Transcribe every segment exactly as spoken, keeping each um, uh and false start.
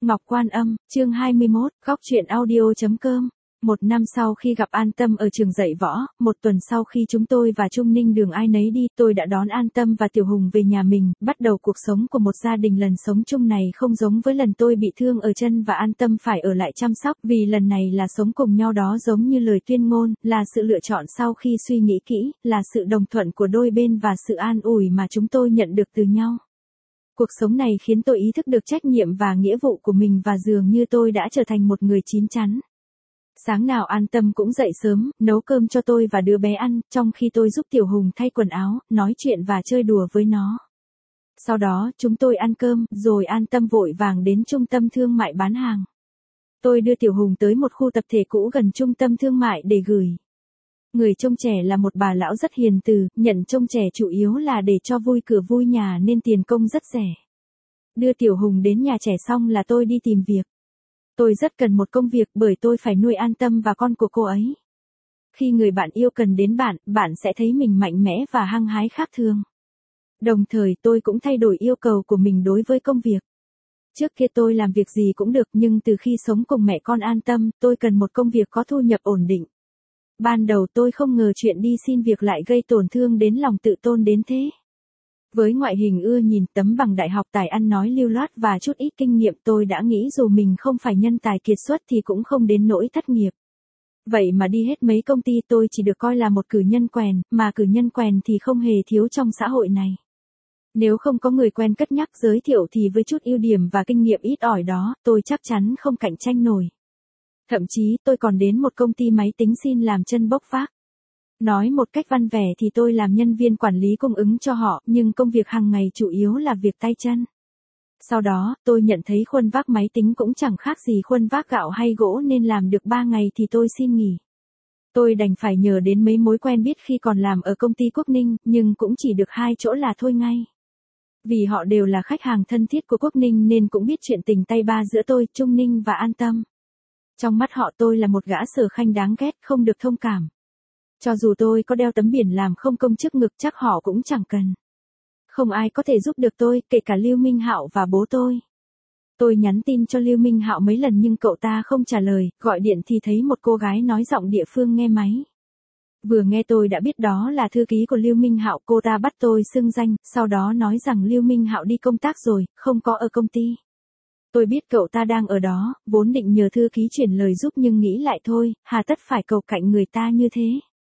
Ngọc Quan Âm, chương hai mươi mốt, góc truyện audio.com. Một năm sau khi gặp An Tâm ở trường dạy võ, một tuần sau khi chúng tôi và Trung Ninh đường ai nấy đi, tôi đã đón An Tâm và Tiểu Hùng về nhà mình, bắt đầu cuộc sống của một gia đình. Lần sống chung này không giống với lần tôi bị thương ở chân và An Tâm phải ở lại chăm sóc, vì lần này là sống cùng nhau, đó giống như lời tuyên ngôn, là sự lựa chọn sau khi suy nghĩ kỹ, là sự đồng thuận của đôi bên và sự an ủi mà chúng tôi nhận được từ nhau. Cuộc sống này khiến tôi ý thức được trách nhiệm và nghĩa vụ của mình và dường như tôi đã trở thành một người chín chắn. Sáng nào An Tâm cũng dậy sớm, nấu cơm cho tôi và đứa bé ăn, trong khi tôi giúp Tiểu Hùng thay quần áo, nói chuyện và chơi đùa với nó. Sau đó, chúng tôi ăn cơm, rồi An Tâm vội vàng đến trung tâm thương mại bán hàng. Tôi đưa Tiểu Hùng tới một khu tập thể cũ gần trung tâm thương mại để gửi. Người trông trẻ là một bà lão rất hiền từ, nhận trông trẻ chủ yếu là để cho vui cửa vui nhà nên tiền công rất rẻ. Đưa Tiểu Hùng đến nhà trẻ xong là tôi đi tìm việc. Tôi rất cần một công việc bởi tôi phải nuôi An Tâm và con của cô ấy. Khi người bạn yêu cần đến bạn, bạn sẽ thấy mình mạnh mẽ và hăng hái khác thường. Đồng thời tôi cũng thay đổi yêu cầu của mình đối với công việc. Trước kia tôi làm việc gì cũng được, nhưng từ khi sống cùng mẹ con An Tâm, tôi cần một công việc có thu nhập ổn định. Ban đầu tôi không ngờ chuyện đi xin việc lại gây tổn thương đến lòng tự tôn đến thế. Với ngoại hình ưa nhìn, tấm bằng đại học, tài ăn nói lưu loát và chút ít kinh nghiệm, tôi đã nghĩ dù mình không phải nhân tài kiệt xuất thì cũng không đến nỗi thất nghiệp. Vậy mà đi hết mấy công ty tôi chỉ được coi là một cử nhân quèn, mà cử nhân quèn thì không hề thiếu trong xã hội này. Nếu không có người quen cất nhắc giới thiệu thì với chút ưu điểm và kinh nghiệm ít ỏi đó, tôi chắc chắn không cạnh tranh nổi. Thậm chí tôi còn đến một công ty máy tính xin làm chân bốc vác. Nói một cách văn vẻ thì tôi làm nhân viên quản lý cung ứng cho họ, nhưng công việc hàng ngày chủ yếu là việc tay chân. Sau đó, tôi nhận thấy khuân vác máy tính cũng chẳng khác gì khuân vác gạo hay gỗ nên làm được ba ngày thì tôi xin nghỉ. Tôi đành phải nhờ đến mấy mối quen biết khi còn làm ở công ty Quốc Ninh, nhưng cũng chỉ được hai chỗ là thôi ngay. Vì họ đều là khách hàng thân thiết của Quốc Ninh nên cũng biết chuyện tình tay ba giữa tôi, Trung Ninh và An Tâm. Trong mắt họ tôi là một gã sở khanh đáng ghét, không được thông cảm. Cho dù tôi có đeo tấm biển làm không công trước ngực chắc họ cũng chẳng cần. Không ai có thể giúp được tôi, kể cả Lưu Minh Hạo và bố tôi. Tôi nhắn tin cho Lưu Minh Hạo mấy lần nhưng cậu ta không trả lời, gọi điện thì thấy một cô gái nói giọng địa phương nghe máy. Vừa nghe tôi đã biết đó là thư ký của Lưu Minh Hạo, cô ta bắt tôi xưng danh, sau đó nói rằng Lưu Minh Hạo đi công tác rồi, không có ở công ty. Tôi biết cậu ta đang ở đó, vốn định nhờ thư ký chuyển lời giúp nhưng nghĩ lại thôi, hà tất phải cầu cạnh người ta như thế.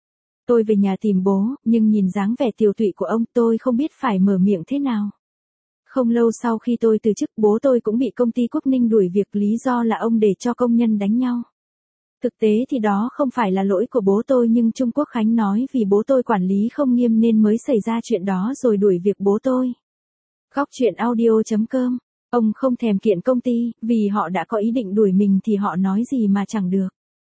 Tôi về nhà tìm bố, nhưng nhìn dáng vẻ tiều tụy của ông tôi không biết phải mở miệng thế nào. Không lâu sau khi tôi từ chức, bố tôi cũng bị công ty Quốc Ninh đuổi việc, lý do là ông để cho công nhân đánh nhau. Thực tế thì đó không phải là lỗi của bố tôi nhưng Trung Quốc Khánh nói vì bố tôi quản lý không nghiêm nên mới xảy ra chuyện đó rồi đuổi việc bố tôi. Góc truyện audio.com. Ông không thèm kiện công ty, vì họ đã có ý định đuổi mình thì họ nói gì mà chẳng được.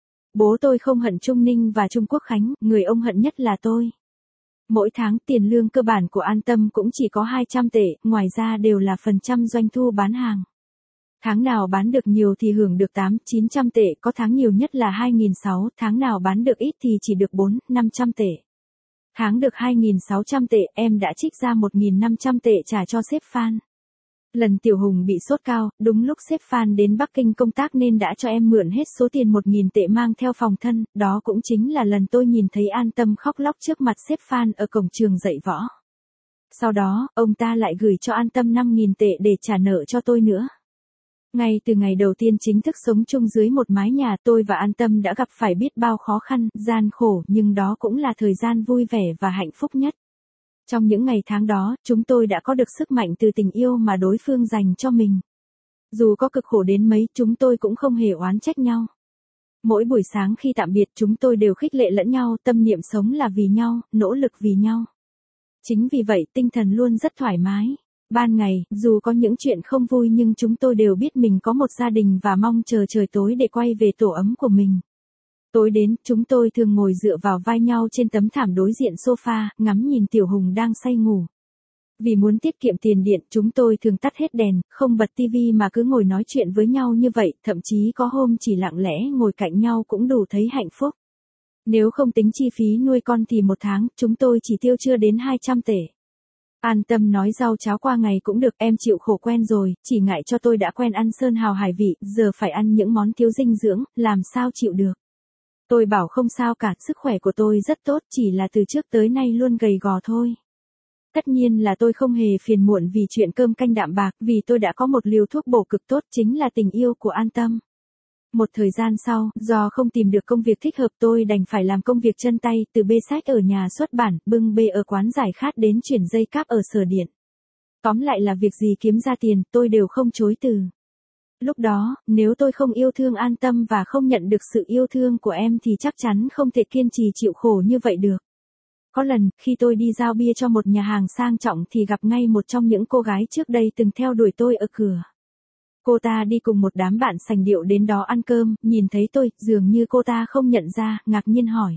Bố tôi không hận Trung Ninh và Trung Quốc Khánh, người ông hận nhất là tôi. Mỗi tháng tiền lương cơ bản của An Tâm cũng chỉ có hai trăm tệ, ngoài ra đều là phần trăm doanh thu bán hàng. Tháng nào bán được nhiều thì hưởng được tám, chín trăm tệ, có tháng nhiều nhất là hai nghìn sáu trăm, tháng nào bán được ít thì chỉ được bốn, năm trăm tệ. Tháng được hai nghìn sáu trăm tệ, em đã trích ra một nghìn năm trăm tệ trả cho sếp Phan. Lần Tiểu Hùng bị sốt cao, đúng lúc sếp Phan đến Bắc Kinh công tác nên đã cho em mượn hết số tiền một nghìn tệ mang theo phòng thân, đó cũng chính là lần tôi nhìn thấy An Tâm khóc lóc trước mặt sếp Phan ở cổng trường dạy võ. Sau đó, ông ta lại gửi cho An Tâm năm nghìn tệ để trả nợ cho tôi nữa. Ngay từ ngày đầu tiên chính thức sống chung dưới một mái nhà, tôi và An Tâm đã gặp phải biết bao khó khăn, gian khổ, nhưng đó cũng là thời gian vui vẻ và hạnh phúc nhất. Trong những ngày tháng đó, chúng tôi đã có được sức mạnh từ tình yêu mà đối phương dành cho mình. Dù có cực khổ đến mấy, chúng tôi cũng không hề oán trách nhau. Mỗi buổi sáng khi tạm biệt, chúng tôi đều khích lệ lẫn nhau, tâm niệm sống là vì nhau, nỗ lực vì nhau. Chính vì vậy, tinh thần luôn rất thoải mái. Ban ngày, dù có những chuyện không vui nhưng chúng tôi đều biết mình có một gia đình và mong chờ trời tối để quay về tổ ấm của mình. Tối đến, chúng tôi thường ngồi dựa vào vai nhau trên tấm thảm đối diện sofa, ngắm nhìn Tiểu Hùng đang say ngủ. Vì muốn tiết kiệm tiền điện, chúng tôi thường tắt hết đèn, không bật tivi mà cứ ngồi nói chuyện với nhau như vậy, thậm chí có hôm chỉ lặng lẽ ngồi cạnh nhau cũng đủ thấy hạnh phúc. Nếu không tính chi phí nuôi con thì một tháng, chúng tôi chỉ tiêu chưa đến hai trăm tệ. An Tâm nói rau cháo qua ngày cũng được, em chịu khổ quen rồi, chỉ ngại cho tôi đã quen ăn sơn hào hải vị, giờ phải ăn những món thiếu dinh dưỡng, làm sao chịu được. Tôi bảo không sao cả, sức khỏe của tôi rất tốt, chỉ là từ trước tới nay luôn gầy gò thôi. Tất nhiên là tôi không hề phiền muộn vì chuyện cơm canh đạm bạc, vì tôi đã có một liều thuốc bổ cực tốt, chính là tình yêu của An Tâm. Một thời gian sau, do không tìm được công việc thích hợp tôi đành phải làm công việc chân tay, từ bê sách ở nhà xuất bản, bưng bê ở quán giải khát đến chuyển dây cáp ở sở điện. Tóm lại là việc gì kiếm ra tiền, tôi đều không chối từ. Lúc đó, nếu tôi không yêu thương An Tâm và không nhận được sự yêu thương của em thì chắc chắn không thể kiên trì chịu khổ như vậy được. Có lần, khi tôi đi giao bia cho một nhà hàng sang trọng thì gặp ngay một trong những cô gái trước đây từng theo đuổi tôi ở cửa. Cô ta đi cùng một đám bạn sành điệu đến đó ăn cơm, nhìn thấy tôi, dường như cô ta không nhận ra, ngạc nhiên hỏi.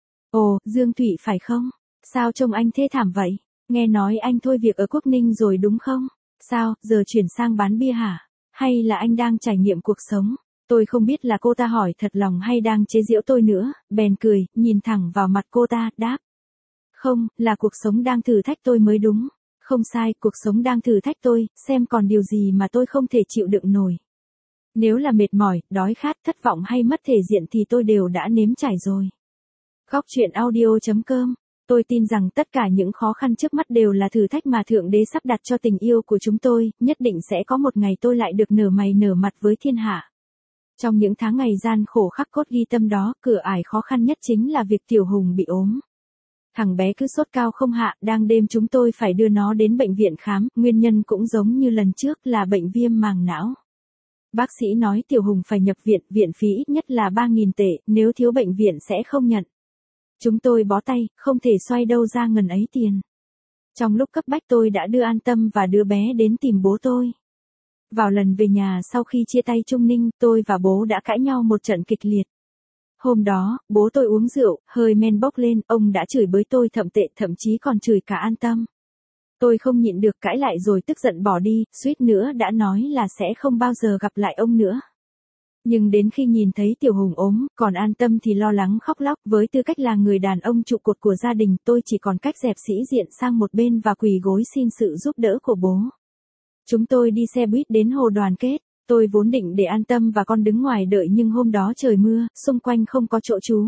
Ồ, Dương Thụy phải không? Sao trông anh thế thảm vậy? Nghe nói anh thôi việc ở Quốc Ninh rồi đúng không? Sao, giờ chuyển sang bán bia hả? Hay là anh đang trải nghiệm cuộc sống? Tôi không biết là cô ta hỏi thật lòng hay đang chế giễu tôi nữa, bèn cười, nhìn thẳng vào mặt cô ta, đáp. Không, là cuộc sống đang thử thách tôi mới đúng. Không sai, cuộc sống đang thử thách tôi, xem còn điều gì mà tôi không thể chịu đựng nổi. Nếu là mệt mỏi, đói khát, thất vọng hay mất thể diện thì tôi đều đã nếm trải rồi. Góc truyện audio chấm com. Tôi tin rằng tất cả những khó khăn trước mắt đều là thử thách mà Thượng Đế sắp đặt cho tình yêu của chúng tôi, nhất định sẽ có một ngày tôi lại được nở mày nở mặt với thiên hạ. Trong những tháng ngày gian khổ khắc cốt ghi tâm đó, cửa ải khó khăn nhất chính là việc Tiểu Hùng bị ốm. Thằng bé cứ sốt cao không hạ, đang đêm chúng tôi phải đưa nó đến bệnh viện khám, nguyên nhân cũng giống như lần trước là bệnh viêm màng não. Bác sĩ nói Tiểu Hùng phải nhập viện, viện phí ít nhất là ba nghìn tệ, nếu thiếu bệnh viện sẽ không nhận. Chúng tôi bó tay, không thể xoay đâu ra ngần ấy tiền. Trong lúc cấp bách tôi đã đưa An Tâm và đứa bé đến tìm bố tôi. Vào lần về nhà sau khi chia tay Trung Ninh, tôi và bố đã cãi nhau một trận kịch liệt. Hôm đó, bố tôi uống rượu, hơi men bốc lên, ông đã chửi bới tôi thậm tệ, thậm chí còn chửi cả An Tâm. Tôi không nhịn được cãi lại rồi tức giận bỏ đi, suýt nữa đã nói là sẽ không bao giờ gặp lại ông nữa. Nhưng đến khi nhìn thấy Tiểu Hùng ốm, còn An Tâm thì lo lắng khóc lóc, với tư cách là người đàn ông trụ cột của gia đình, tôi chỉ còn cách dẹp sĩ diện sang một bên và quỳ gối xin sự giúp đỡ của bố. Chúng tôi đi xe buýt đến Hồ Đoàn Kết. Tôi vốn định để An Tâm và con đứng ngoài đợi nhưng hôm đó trời mưa, xung quanh không có chỗ trú.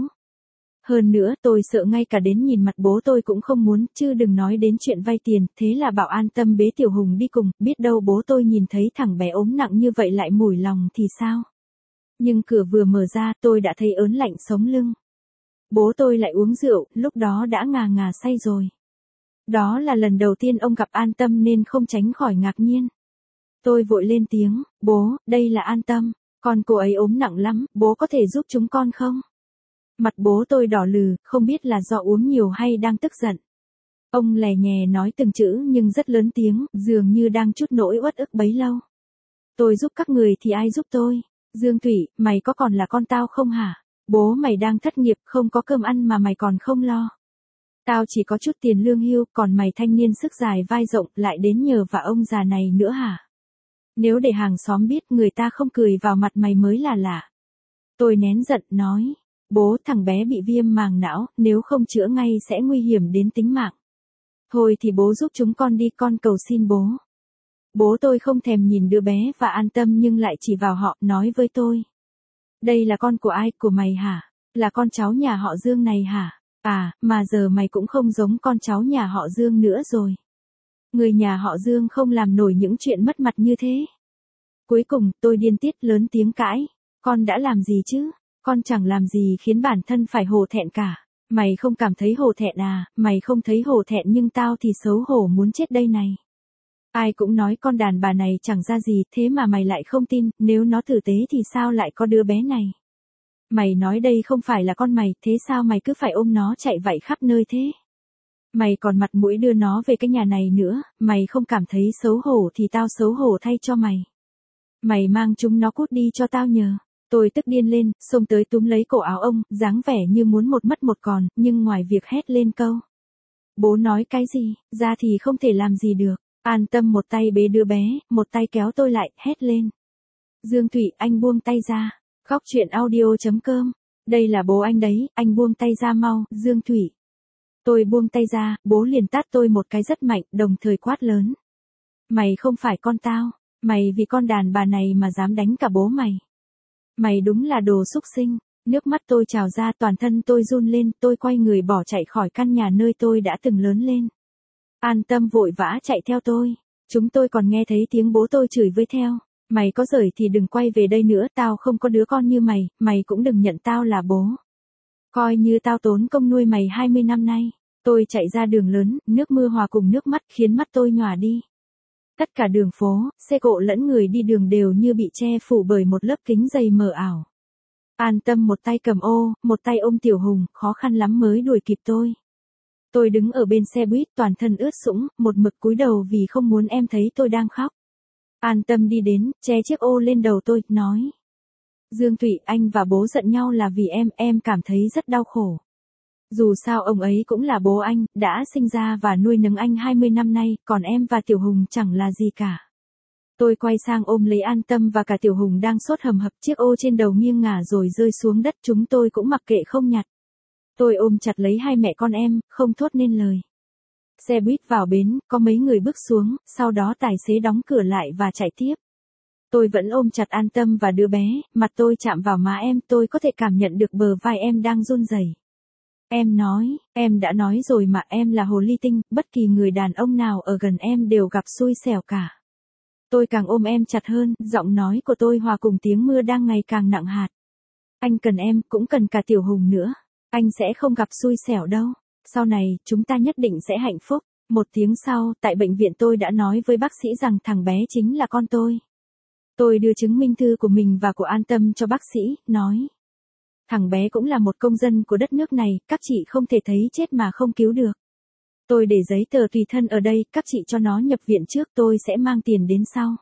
Hơn nữa, tôi sợ ngay cả đến nhìn mặt bố tôi cũng không muốn, chứ đừng nói đến chuyện vay tiền, thế là bảo An Tâm bế Tiểu Hùng đi cùng, biết đâu bố tôi nhìn thấy thằng bé ốm nặng như vậy lại mủi lòng thì sao? Nhưng cửa vừa mở ra, tôi đã thấy ớn lạnh sống lưng. Bố tôi lại uống rượu, lúc đó đã ngà ngà say rồi. Đó là lần đầu tiên ông gặp An Tâm nên không tránh khỏi ngạc nhiên. Tôi vội lên tiếng, bố, đây là An Tâm, con cô ấy ốm nặng lắm, bố có thể giúp chúng con không? Mặt bố tôi đỏ lừ, không biết là do uống nhiều hay đang tức giận. Ông lè nhè nói từng chữ nhưng rất lớn tiếng, dường như đang trút nỗi uất ức bấy lâu. Tôi giúp các người thì ai giúp tôi? Dương Thủy, mày có còn là con tao không hả? Bố mày đang thất nghiệp, không có cơm ăn mà mày còn không lo. Tao chỉ có chút tiền lương hưu, còn mày thanh niên sức dài vai rộng lại đến nhờ vả ông già này nữa hả? Nếu để hàng xóm biết người ta không cười vào mặt mày mới là lạ. Tôi nén giận nói, bố thằng bé bị viêm màng não, nếu không chữa ngay sẽ nguy hiểm đến tính mạng. Thôi thì bố giúp chúng con đi, con cầu xin bố. Bố tôi không thèm nhìn đứa bé và An Tâm nhưng lại chỉ vào họ, nói với tôi. Đây là con của ai, của mày hả? Là con cháu nhà họ Dương này hả? À, mà giờ mày cũng không giống con cháu nhà họ Dương nữa rồi. Người nhà họ Dương không làm nổi những chuyện mất mặt như thế. Cuối cùng, tôi điên tiết lớn tiếng cãi. Con đã làm gì chứ? Con chẳng làm gì khiến bản thân phải hổ thẹn cả. Mày không cảm thấy hổ thẹn à? Mày không thấy hổ thẹn nhưng tao thì xấu hổ muốn chết đây này. Ai cũng nói con đàn bà này chẳng ra gì, thế mà mày lại không tin, nếu nó tử tế thì sao lại có đứa bé này? Mày nói đây không phải là con mày, thế sao mày cứ phải ôm nó chạy vạy khắp nơi thế? Mày còn mặt mũi đưa nó về cái nhà này nữa, mày không cảm thấy xấu hổ thì tao xấu hổ thay cho mày. Mày mang chúng nó cút đi cho tao nhờ. Tôi tức điên lên, xông tới túm lấy cổ áo ông, dáng vẻ như muốn một mất một còn, nhưng ngoài việc hét lên câu. Bố nói cái gì, ra thì không thể làm gì được. An Tâm một tay bế đứa bé, một tay kéo tôi lại, hét lên. Dương Thụy, anh buông tay ra. Góc truyện audio chấm com. Đây là bố anh đấy, anh buông tay ra mau, Dương Thụy. Tôi buông tay ra, bố liền tát tôi một cái rất mạnh, đồng thời quát lớn. Mày không phải con tao, mày vì con đàn bà này mà dám đánh cả bố mày. Mày đúng là đồ súc sinh. Nước mắt tôi trào ra, toàn thân tôi run lên, tôi quay người bỏ chạy khỏi căn nhà nơi tôi đã từng lớn lên. An Tâm vội vã chạy theo tôi. Chúng tôi còn nghe thấy tiếng bố tôi chửi với theo. Mày có giời thì đừng quay về đây nữa, tao không có đứa con như mày, mày cũng đừng nhận tao là bố. Coi như tao tốn công nuôi mày hai mươi năm nay. Tôi chạy ra đường lớn, nước mưa hòa cùng nước mắt khiến mắt tôi nhòa đi. Tất cả đường phố, xe cộ lẫn người đi đường đều như bị che phủ bởi một lớp kính dày mờ ảo. An Tâm một tay cầm ô, một tay ôm Tiểu Hùng, khó khăn lắm mới đuổi kịp tôi. Tôi đứng ở bên xe buýt toàn thân ướt sũng, một mực cúi đầu vì không muốn em thấy tôi đang khóc. An Tâm đi đến, che chiếc ô lên đầu tôi, nói. Dương Thụy, anh và bố giận nhau là vì em, em cảm thấy rất đau khổ. Dù sao ông ấy cũng là bố anh, đã sinh ra và nuôi nấng anh hai mươi năm nay, còn em và Tiểu Hùng chẳng là gì cả. Tôi quay sang ôm lấy An Tâm và cả Tiểu Hùng đang sốt hầm hập, chiếc ô trên đầu nghiêng ngả rồi rơi xuống đất, chúng tôi cũng mặc kệ không nhặt. Tôi ôm chặt lấy hai mẹ con em, không thốt nên lời. Xe buýt vào bến, có mấy người bước xuống, sau đó tài xế đóng cửa lại và chạy tiếp. Tôi vẫn ôm chặt An Tâm và đứa bé, mặt tôi chạm vào má em, tôi có thể cảm nhận được bờ vai em đang run rẩy. Em nói, em đã nói rồi mà, em là hồ ly tinh, bất kỳ người đàn ông nào ở gần em đều gặp xui xẻo cả. Tôi càng ôm em chặt hơn, giọng nói của tôi hòa cùng tiếng mưa đang ngày càng nặng hạt. Anh cần em, cũng cần cả Tiểu Hùng nữa. Anh sẽ không gặp xui xẻo đâu. Sau này, chúng ta nhất định sẽ hạnh phúc. Một tiếng sau, tại bệnh viện tôi đã nói với bác sĩ rằng thằng bé chính là con tôi. Tôi đưa chứng minh thư của mình và của An Tâm cho bác sĩ, nói. Thằng bé cũng là một công dân của đất nước này, các chị không thể thấy chết mà không cứu được. Tôi để giấy tờ tùy thân ở đây, các chị cho nó nhập viện trước, tôi sẽ mang tiền đến sau.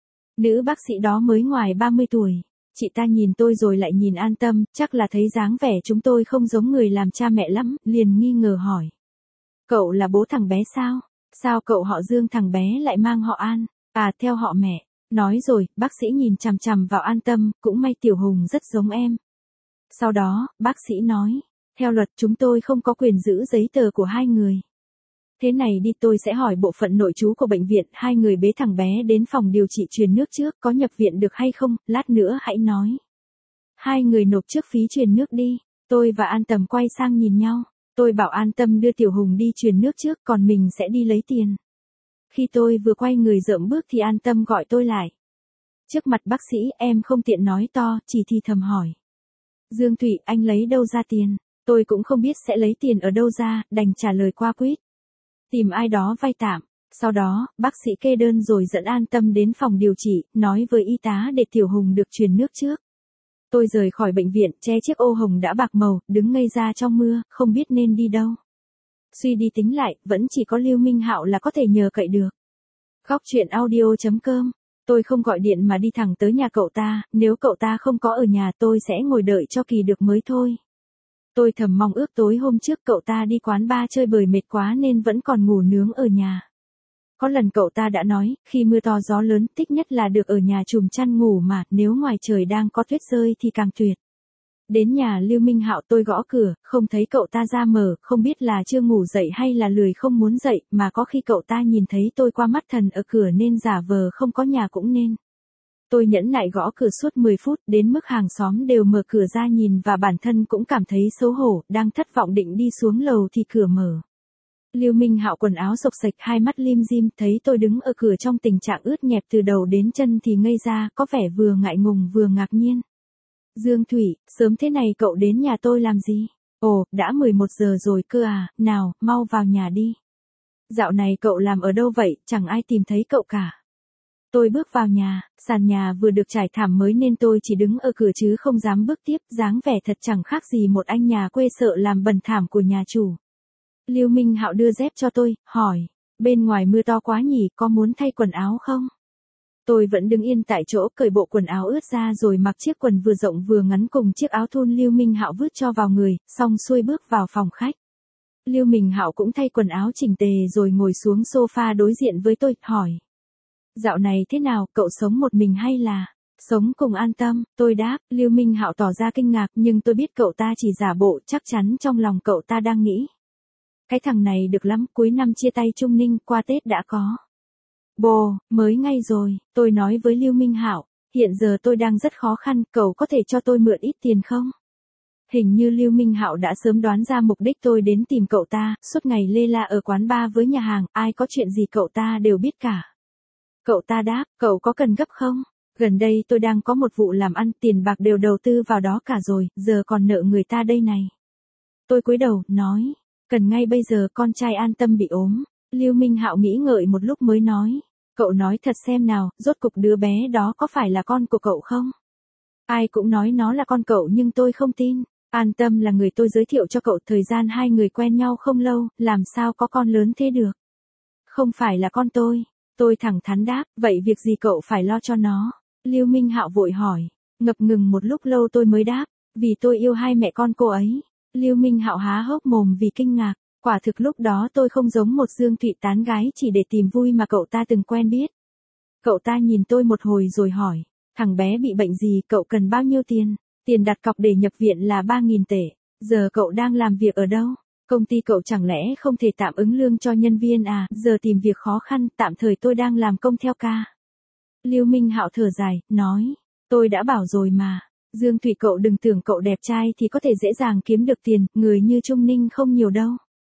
Nữ bác sĩ đó mới ngoài ba mươi tuổi. Chị ta nhìn tôi rồi lại nhìn An Tâm, chắc là thấy dáng vẻ chúng tôi không giống người làm cha mẹ lắm, liền nghi ngờ hỏi. Cậu là bố thằng bé sao? Sao cậu họ Dương thằng bé lại mang họ An? À, theo họ mẹ. Nói rồi, bác sĩ nhìn chằm chằm vào An Tâm, cũng may Tiểu Hùng rất giống em. Sau đó, bác sĩ nói, theo luật chúng tôi không có quyền giữ giấy tờ của hai người. Thế này đi, tôi sẽ hỏi bộ phận nội trú của bệnh viện, hai người bế thằng bé đến phòng điều trị truyền nước trước, có nhập viện được hay không, lát nữa hãy nói. Hai người nộp trước phí truyền nước đi. Tôi và An Tâm quay sang nhìn nhau. Tôi bảo An Tâm đưa Tiểu Hùng đi truyền nước trước, còn mình sẽ đi lấy tiền. Khi tôi vừa quay người dợm bước thì An Tâm gọi tôi lại. Trước mặt bác sĩ, em không tiện nói to, chỉ thì thầm hỏi. Dương Thụy, anh lấy đâu ra tiền? Tôi cũng không biết sẽ lấy tiền ở đâu ra, đành trả lời qua quýt. Tìm ai đó vay tạm. Sau đó, bác sĩ kê đơn rồi dẫn An Tâm đến phòng điều trị, nói với y tá để Tiểu Hùng được truyền nước trước. Tôi rời khỏi bệnh viện, che chiếc ô hồng đã bạc màu, đứng ngây ra trong mưa, không biết nên đi đâu. Suy đi tính lại, vẫn chỉ có Lưu Minh Hạo là có thể nhờ cậy được. Khóc chuyện audio chấm com. Tôi không gọi điện mà đi thẳng tới nhà cậu ta, nếu cậu ta không có ở nhà tôi sẽ ngồi đợi cho kỳ được mới thôi. Tôi thầm mong ước tối hôm trước cậu ta đi quán bar chơi bời mệt quá nên vẫn còn ngủ nướng ở nhà. Có lần cậu ta đã nói, khi mưa to gió lớn, thích nhất là được ở nhà chùm chăn ngủ mà, nếu ngoài trời đang có tuyết rơi thì càng tuyệt. Đến nhà Lưu Minh Hạo tôi gõ cửa, không thấy cậu ta ra mở, không biết là chưa ngủ dậy hay là lười không muốn dậy, mà có khi cậu ta nhìn thấy tôi qua mắt thần ở cửa nên giả vờ không có nhà cũng nên. Tôi nhẫn nại gõ cửa suốt mười phút, đến mức hàng xóm đều mở cửa ra nhìn và bản thân cũng cảm thấy xấu hổ, đang thất vọng định đi xuống lầu thì cửa mở. Lưu Minh Hạo quần áo xộc xệch, hai mắt lim dim, thấy tôi đứng ở cửa trong tình trạng ướt nhẹp từ đầu đến chân thì ngây ra, có vẻ vừa ngại ngùng vừa ngạc nhiên. Dương Thụy, sớm thế này cậu đến nhà tôi làm gì? Ồ, đã mười một giờ rồi cơ à, nào, mau vào nhà đi. Dạo này cậu làm ở đâu vậy, chẳng ai tìm thấy cậu cả. Tôi bước vào nhà, sàn nhà vừa được trải thảm mới nên tôi chỉ đứng ở cửa chứ không dám bước tiếp, dáng vẻ thật chẳng khác gì một anh nhà quê sợ làm bẩn thảm của nhà chủ. Lưu Minh Hạo đưa dép cho tôi, hỏi, bên ngoài mưa to quá nhỉ, có muốn thay quần áo không? Tôi vẫn đứng yên tại chỗ, cởi bộ quần áo ướt ra rồi mặc chiếc quần vừa rộng vừa ngắn cùng chiếc áo thun Lưu Minh Hạo vứt cho vào người, xong xuôi bước vào phòng khách. Lưu Minh Hạo cũng thay quần áo chỉnh tề rồi ngồi xuống sofa đối diện với tôi, hỏi. Dạo này thế nào, cậu sống một mình hay là sống cùng An Tâm? Tôi đáp. Lưu Minh Hạo tỏ ra kinh ngạc nhưng tôi biết cậu ta chỉ giả bộ, chắc chắn trong lòng cậu ta đang nghĩ. Cái thằng này được lắm, cuối năm chia tay Trung Ninh, qua Tết đã có. Bồ, mới ngay rồi, tôi nói với Lưu Minh Hạo, hiện giờ tôi đang rất khó khăn, cậu có thể cho tôi mượn ít tiền không? Hình như Lưu Minh Hạo đã sớm đoán ra mục đích tôi đến tìm cậu ta, suốt ngày lê la ở quán bar với nhà hàng, ai có chuyện gì cậu ta đều biết cả. Cậu ta đáp, cậu có cần gấp không? Gần đây tôi đang có một vụ làm ăn, tiền bạc đều đầu tư vào đó cả rồi, giờ còn nợ người ta đây này. Tôi cúi đầu, nói, cần ngay bây giờ, con trai An Tâm bị ốm. Lưu Minh Hạo nghĩ ngợi một lúc mới nói, cậu nói thật xem nào, rốt cục đứa bé đó có phải là con của cậu không? Ai cũng nói nó là con cậu nhưng tôi không tin. An Tâm là người tôi giới thiệu cho cậu, thời gian hai người quen nhau không lâu, làm sao có con lớn thế được? Không phải là con tôi. Tôi thẳng thắn đáp, vậy việc gì cậu phải lo cho nó? Lưu Minh Hạo vội hỏi, ngập ngừng một lúc lâu tôi mới đáp, vì tôi yêu hai mẹ con cô ấy. Lưu Minh Hạo há hốc mồm vì kinh ngạc, quả thực lúc đó tôi không giống một Dương Thụy tán gái chỉ để tìm vui mà cậu ta từng quen biết. Cậu ta nhìn tôi một hồi rồi hỏi, thằng bé bị bệnh gì, cậu cần bao nhiêu tiền? Tiền đặt cọc để nhập viện là ba nghìn tệ, giờ cậu đang làm việc ở đâu? Công ty cậu chẳng lẽ không thể tạm ứng lương cho nhân viên à, giờ tìm việc khó khăn, tạm thời tôi đang làm công theo ca. Lưu Minh Hạo thở dài, nói, tôi đã bảo rồi mà, Dương Thụy cậu đừng tưởng cậu đẹp trai thì có thể dễ dàng kiếm được tiền, người như Trung Ninh không nhiều đâu.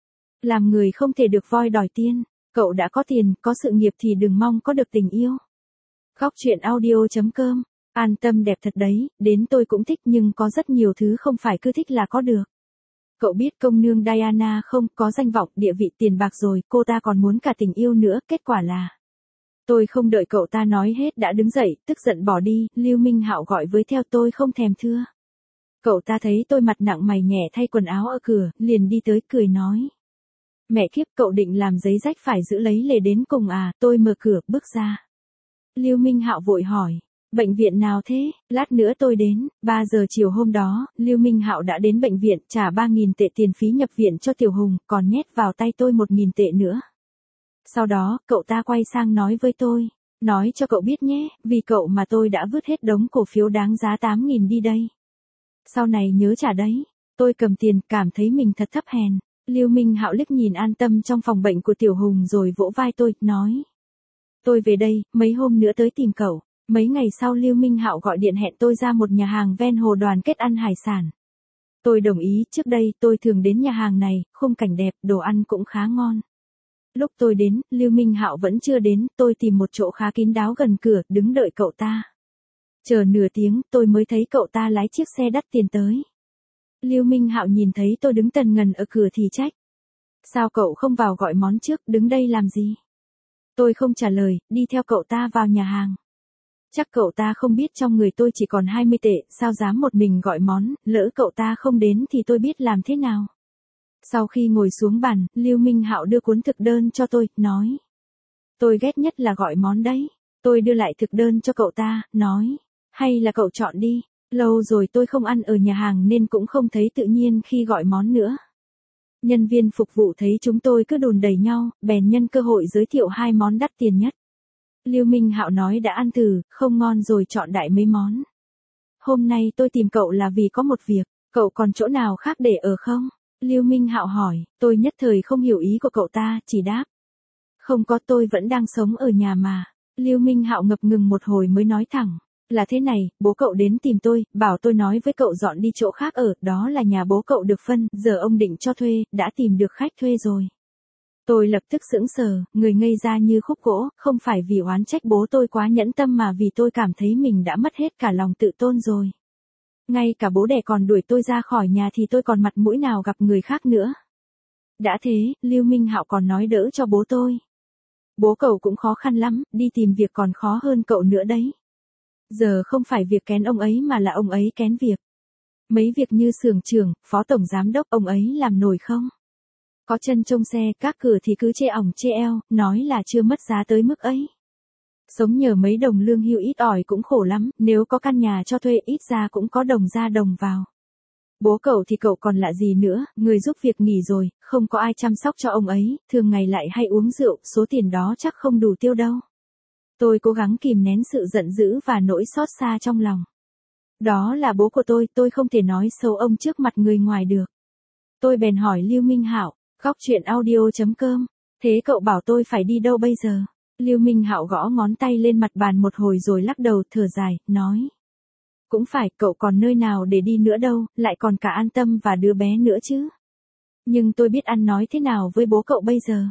Làm người không thể được voi đòi tiên, cậu đã có tiền, có sự nghiệp thì đừng mong có được tình yêu. Góc truyện audio chấm com, An Tâm đẹp thật đấy, đến tôi cũng thích nhưng có rất nhiều thứ không phải cứ thích là có được. Cậu biết công nương Diana không, có danh vọng, địa vị, tiền bạc rồi, cô ta còn muốn cả tình yêu nữa, kết quả là... Tôi không đợi cậu ta nói hết đã đứng dậy, tức giận bỏ đi, Lưu Minh Hạo gọi với theo tôi không thèm thưa. Cậu ta thấy tôi mặt nặng mày nhẹ thay quần áo ở cửa, liền đi tới cười nói. Mẹ kiếp, cậu định làm giấy rách phải giữ lấy lề đến cùng à, tôi mở cửa, bước ra. Lưu Minh Hạo vội hỏi, bệnh viện nào thế, lát nữa tôi đến. Ba giờ chiều hôm đó, Lưu Minh Hạo đã đến bệnh viện, trả ba nghìn tệ tiền phí nhập viện cho Tiểu Hùng, còn nhét vào tay tôi một nghìn tệ nữa. Sau đó, cậu ta quay sang nói với tôi, nói cho cậu biết nhé, vì cậu mà tôi đã vứt hết đống cổ phiếu đáng giá tám nghìn đi đây. Sau này nhớ trả đấy. Tôi cầm tiền, cảm thấy mình thật thấp hèn. Lưu Minh Hạo liếc nhìn An Tâm trong phòng bệnh của Tiểu Hùng rồi vỗ vai tôi, nói. Tôi về đây, mấy hôm nữa tới tìm cậu. Mấy ngày sau Lưu Minh Hạo gọi điện hẹn tôi ra một nhà hàng ven hồ Đoàn Kết ăn hải sản. Tôi đồng ý, trước đây tôi thường đến nhà hàng này, khung cảnh đẹp, đồ ăn cũng khá ngon. Lúc tôi đến, Lưu Minh Hạo vẫn chưa đến, tôi tìm một chỗ khá kín đáo gần cửa, đứng đợi cậu ta. Chờ nửa tiếng, tôi mới thấy cậu ta lái chiếc xe đắt tiền tới. Lưu Minh Hạo nhìn thấy tôi đứng tần ngần ở cửa thì trách. Sao cậu không vào gọi món trước, đứng đây làm gì? Tôi không trả lời, đi theo cậu ta vào nhà hàng. Chắc cậu ta không biết trong người tôi chỉ còn hai mươi tệ, sao dám một mình gọi món, lỡ cậu ta không đến thì tôi biết làm thế nào. Sau khi ngồi xuống bàn, Lưu Minh Hạo đưa cuốn thực đơn cho tôi, nói. Tôi ghét nhất là gọi món đấy. Tôi đưa lại thực đơn cho cậu ta, nói. Hay là cậu chọn đi. Lâu rồi tôi không ăn ở nhà hàng nên cũng không thấy tự nhiên khi gọi món nữa. Nhân viên phục vụ thấy chúng tôi cứ đùn đẩy nhau, bèn nhân cơ hội giới thiệu hai món đắt tiền nhất. Lưu Minh Hạo nói đã ăn thử, không ngon rồi chọn đại mấy món. Hôm nay tôi tìm cậu là vì có một việc, cậu còn chỗ nào khác để ở không? Lưu Minh Hạo hỏi, tôi nhất thời không hiểu ý của cậu ta, chỉ đáp. Không có, tôi vẫn đang sống ở nhà mà. Lưu Minh Hạo ngập ngừng một hồi mới nói thẳng. Là thế này, bố cậu đến tìm tôi, bảo tôi nói với cậu dọn đi chỗ khác ở, đó là nhà bố cậu được phân, giờ ông định cho thuê, đã tìm được khách thuê rồi. Tôi lập tức sững sờ, người ngây ra như khúc gỗ, không phải vì oán trách bố tôi quá nhẫn tâm mà vì tôi cảm thấy mình đã mất hết cả lòng tự tôn rồi. Ngay cả bố đẻ còn đuổi tôi ra khỏi nhà thì tôi còn mặt mũi nào gặp người khác nữa. Đã thế, Lưu Minh Hạo còn nói đỡ cho bố tôi. Bố cậu cũng khó khăn lắm, đi tìm việc còn khó hơn cậu nữa đấy. Giờ không phải việc kén ông ấy mà là ông ấy kén việc. Mấy việc như xưởng trưởng, phó tổng giám đốc ông ấy làm nổi không? Có chân trông xe, các cửa thì cứ chê ỏng chê eo, nói là chưa mất giá tới mức ấy. Sống nhờ mấy đồng lương hưu ít ỏi cũng khổ lắm, nếu có căn nhà cho thuê ít ra cũng có đồng ra đồng vào. Bố cậu thì cậu còn lạ gì nữa, người giúp việc nghỉ rồi, không có ai chăm sóc cho ông ấy, thường ngày lại hay uống rượu, số tiền đó chắc không đủ tiêu đâu. Tôi cố gắng kìm nén sự giận dữ và nỗi xót xa trong lòng. Đó là bố của tôi, tôi không thể nói xấu ông trước mặt người ngoài được. Tôi bèn hỏi Lưu Minh Hạo, Khóc chuyện audio.com. Thế cậu bảo tôi phải đi đâu bây giờ? Lưu Minh Hạo gõ ngón tay lên mặt bàn một hồi rồi lắc đầu thở dài, nói. Cũng phải, cậu còn nơi nào để đi nữa đâu, lại còn cả An Tâm và đứa bé nữa chứ. Nhưng tôi biết ăn nói thế nào với bố cậu bây giờ.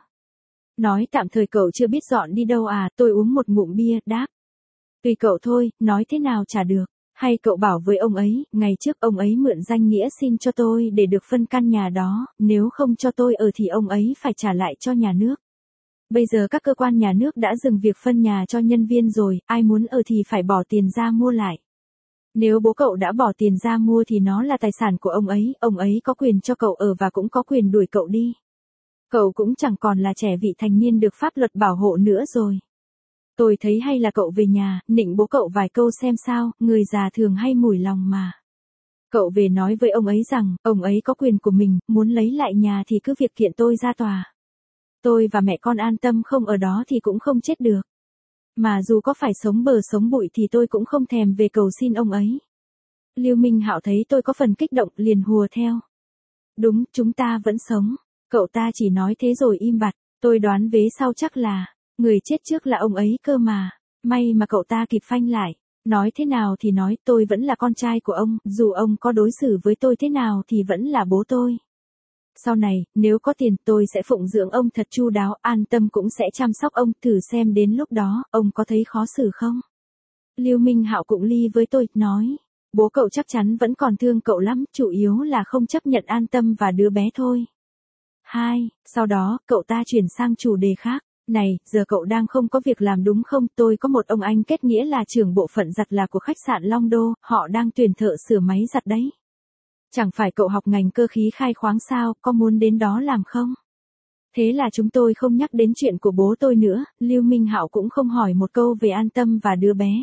Nói tạm thời cậu chưa biết dọn đi đâu à, tôi uống một ngụm bia, đáp. Tùy cậu thôi, nói thế nào chả được. Hay cậu bảo với ông ấy, ngày trước ông ấy mượn danh nghĩa xin cho tôi để được phân căn nhà đó, nếu không cho tôi ở thì ông ấy phải trả lại cho nhà nước. Bây giờ các cơ quan nhà nước đã dừng việc phân nhà cho nhân viên rồi, ai muốn ở thì phải bỏ tiền ra mua lại. Nếu bố cậu đã bỏ tiền ra mua thì nó là tài sản của ông ấy, ông ấy có quyền cho cậu ở và cũng có quyền đuổi cậu đi. Cậu cũng chẳng còn là trẻ vị thành niên được pháp luật bảo hộ nữa rồi. Tôi thấy hay là cậu về nhà, nịnh bố cậu vài câu xem sao, người già thường hay mủi lòng mà. Cậu về nói với ông ấy rằng, ông ấy có quyền của mình, muốn lấy lại nhà thì cứ việc kiện tôi ra tòa. Tôi và mẹ con An Tâm không ở đó thì cũng không chết được. Mà dù có phải sống bờ sống bụi thì tôi cũng không thèm về cầu xin ông ấy. Lưu Minh Hạo thấy tôi có phần kích động liền hùa theo. Đúng, chúng ta vẫn sống. Cậu ta chỉ nói thế rồi im bặt, tôi đoán vế sau chắc là, người chết trước là ông ấy cơ mà. May mà cậu ta kịp phanh lại. Nói thế nào thì nói, tôi vẫn là con trai của ông, dù ông có đối xử với tôi thế nào thì vẫn là bố tôi. Sau này, nếu có tiền tôi sẽ phụng dưỡng ông thật chu đáo, An Tâm cũng sẽ chăm sóc ông, thử xem đến lúc đó, ông có thấy khó xử không? Lưu Minh Hạo cũng ly với tôi, nói, bố cậu chắc chắn vẫn còn thương cậu lắm, chủ yếu là không chấp nhận An Tâm và đứa bé thôi. Hai, sau đó, cậu ta chuyển sang chủ đề khác. Này, giờ cậu đang không có việc làm đúng không? Tôi có một ông anh kết nghĩa là trưởng bộ phận giặt là của khách sạn Long Đô, họ đang tuyển thợ sửa máy giặt đấy. Chẳng phải cậu học ngành cơ khí khai khoáng sao, có muốn đến đó làm không? Thế là chúng tôi không nhắc đến chuyện của bố tôi nữa, Lưu Minh Hạo cũng không hỏi một câu về An Tâm và đứa bé.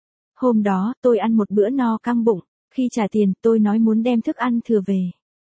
Hôm đó, tôi ăn một bữa no căng bụng, khi trả tiền, tôi nói muốn đem thức ăn thừa về.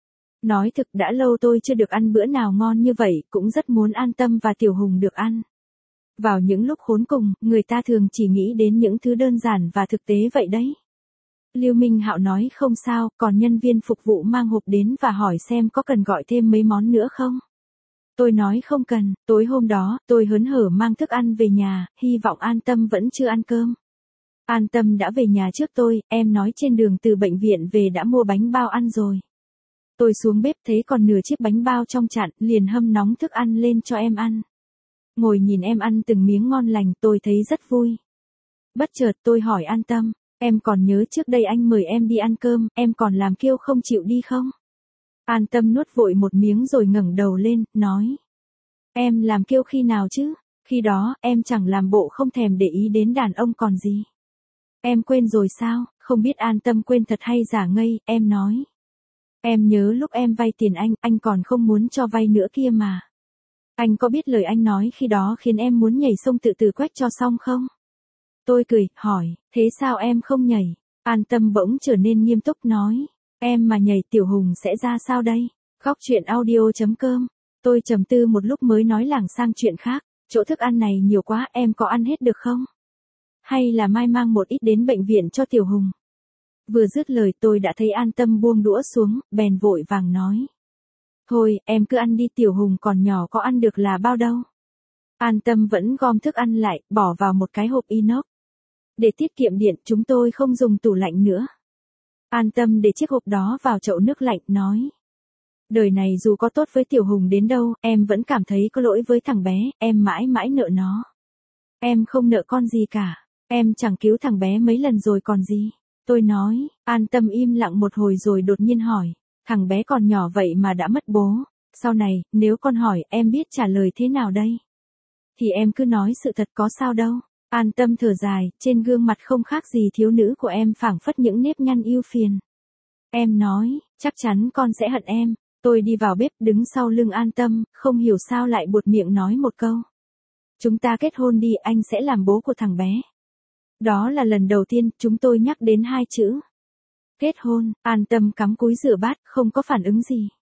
Nói thực đã lâu tôi chưa được ăn bữa nào ngon như vậy, cũng rất muốn An Tâm và Tiểu Hùng được ăn. Vào những lúc khốn cùng, người ta thường chỉ nghĩ đến những thứ đơn giản và thực tế vậy đấy. Lưu Minh Hạo nói không sao, còn nhân viên phục vụ mang hộp đến và hỏi xem có cần gọi thêm mấy món nữa không. Tôi nói không cần, tối hôm đó, tôi hớn hở mang thức ăn về nhà, hy vọng An Tâm vẫn chưa ăn cơm. An Tâm đã về nhà trước tôi, em nói trên đường từ bệnh viện về đã mua bánh bao ăn rồi. Tôi xuống bếp thấy còn nửa chiếc bánh bao trong chạn, liền hâm nóng thức ăn lên cho em ăn. Ngồi nhìn em ăn từng miếng ngon lành, tôi thấy rất vui. Bất chợt tôi hỏi An Tâm, em còn nhớ trước đây anh mời em đi ăn cơm, em còn làm kêu không chịu đi không? An Tâm nuốt vội một miếng rồi ngẩng đầu lên, nói. Em làm kêu khi nào chứ? Khi đó, em chẳng làm bộ không thèm để ý đến đàn ông còn gì. Em quên rồi sao? Không biết An Tâm quên thật hay giả ngây, em nói. Em nhớ lúc em vay tiền anh, anh còn không muốn cho vay nữa kia mà. Anh có biết lời anh nói khi đó khiến em muốn nhảy sông tự tử quách cho xong không? Tôi cười, hỏi, thế sao em không nhảy? An Tâm bỗng trở nên nghiêm túc nói, em mà nhảy Tiểu Hùng sẽ ra sao đây? Khóc chuyện audio.com. Tôi trầm tư một lúc mới nói lảng sang chuyện khác, chỗ thức ăn này nhiều quá, em có ăn hết được không? Hay là mai mang một ít đến bệnh viện cho Tiểu Hùng? Vừa dứt lời tôi đã thấy An Tâm buông đũa xuống, bèn vội vàng nói. Thôi, em cứ ăn đi, Tiểu Hùng còn nhỏ có ăn được là bao đâu. An Tâm vẫn gom thức ăn lại, bỏ vào một cái hộp inox. Để tiết kiệm điện, chúng tôi không dùng tủ lạnh nữa. An Tâm để chiếc hộp đó vào chậu nước lạnh, nói. Đời này dù có tốt với Tiểu Hùng đến đâu, em vẫn cảm thấy có lỗi với thằng bé, em mãi mãi nợ nó. Em không nợ con gì cả, em chẳng cứu thằng bé mấy lần rồi còn gì. Tôi nói, An Tâm im lặng một hồi rồi đột nhiên hỏi, thằng bé còn nhỏ vậy mà đã mất bố, sau này, nếu con hỏi em biết trả lời thế nào đây? Thì em cứ nói sự thật có sao đâu. An Tâm thở dài, trên gương mặt không khác gì thiếu nữ của em phảng phất những nếp nhăn ưu phiền. Em nói, chắc chắn con sẽ hận em. Tôi đi vào bếp đứng sau lưng An Tâm, không hiểu sao lại buột miệng nói một câu. Chúng ta kết hôn đi, anh sẽ làm bố của thằng bé. Đó là lần đầu tiên chúng tôi nhắc đến hai chữ. Kết hôn, An Tâm cắm cúi rửa bát, không có phản ứng gì.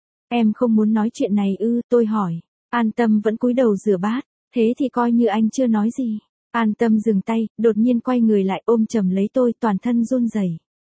Em không muốn nói chuyện này ư, tôi hỏi. An Tâm vẫn cúi đầu rửa bát, thế thì coi như anh chưa nói gì. An Tâm dừng tay, đột nhiên quay người lại ôm chầm lấy tôi, toàn thân run rẩy.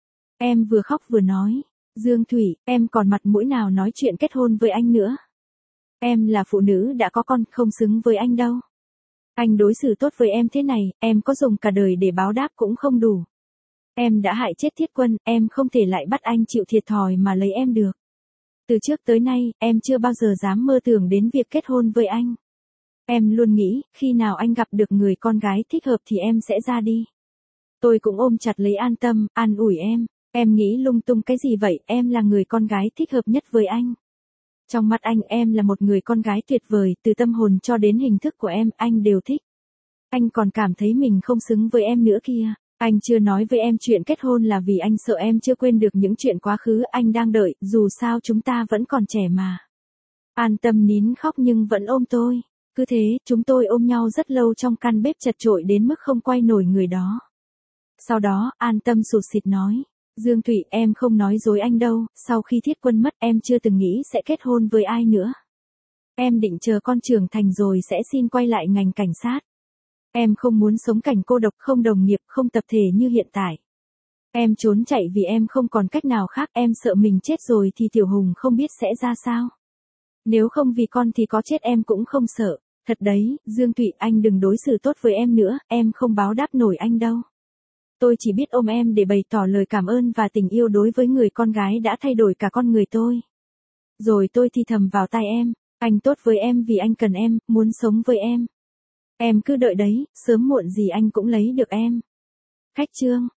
Em vừa khóc vừa nói, Dương Thủy, em còn mặt mũi nào nói chuyện kết hôn với anh nữa. Em là phụ nữ đã có con, không xứng với anh đâu. Anh đối xử tốt với em thế này, em có dùng cả đời để báo đáp cũng không đủ. Em đã hại chết Thiết Quân, em không thể lại bắt anh chịu thiệt thòi mà lấy em được. Từ trước tới nay, em chưa bao giờ dám mơ tưởng đến việc kết hôn với anh. Em luôn nghĩ, khi nào anh gặp được người con gái thích hợp thì em sẽ ra đi. Tôi cũng ôm chặt lấy An Tâm, an ủi em. Em nghĩ lung tung cái gì vậy, em là người con gái thích hợp nhất với anh. Trong mắt anh em là một người con gái tuyệt vời, từ tâm hồn cho đến hình thức của em, anh đều thích. Anh còn cảm thấy mình không xứng với em nữa kia. Anh chưa nói với em chuyện kết hôn là vì anh sợ em chưa quên được những chuyện quá khứ, anh đang đợi, dù sao chúng ta vẫn còn trẻ mà. An Tâm nín khóc nhưng vẫn ôm tôi. Cứ thế, chúng tôi ôm nhau rất lâu trong căn bếp chật chội đến mức không quay nổi người đó. Sau đó, An Tâm sụt sịt nói. Dương Thụy, em không nói dối anh đâu, sau khi Thiết Quân mất em chưa từng nghĩ sẽ kết hôn với ai nữa. Em định chờ con trưởng thành rồi sẽ xin quay lại ngành cảnh sát. Em không muốn sống cảnh cô độc, không đồng nghiệp, không tập thể như hiện tại. Em trốn chạy vì em không còn cách nào khác, em sợ mình chết rồi thì Tiểu Hùng không biết sẽ ra sao. Nếu không vì con thì có chết em cũng không sợ. Thật đấy, Dương Thụy, anh đừng đối xử tốt với em nữa, em không báo đáp nổi anh đâu. Tôi chỉ biết ôm em để bày tỏ lời cảm ơn và tình yêu đối với người con gái đã thay đổi cả con người tôi. Rồi tôi thì thầm vào tai em, anh tốt với em vì anh cần em, muốn sống với em. Em cứ đợi đấy, sớm muộn gì anh cũng lấy được em. Khách chương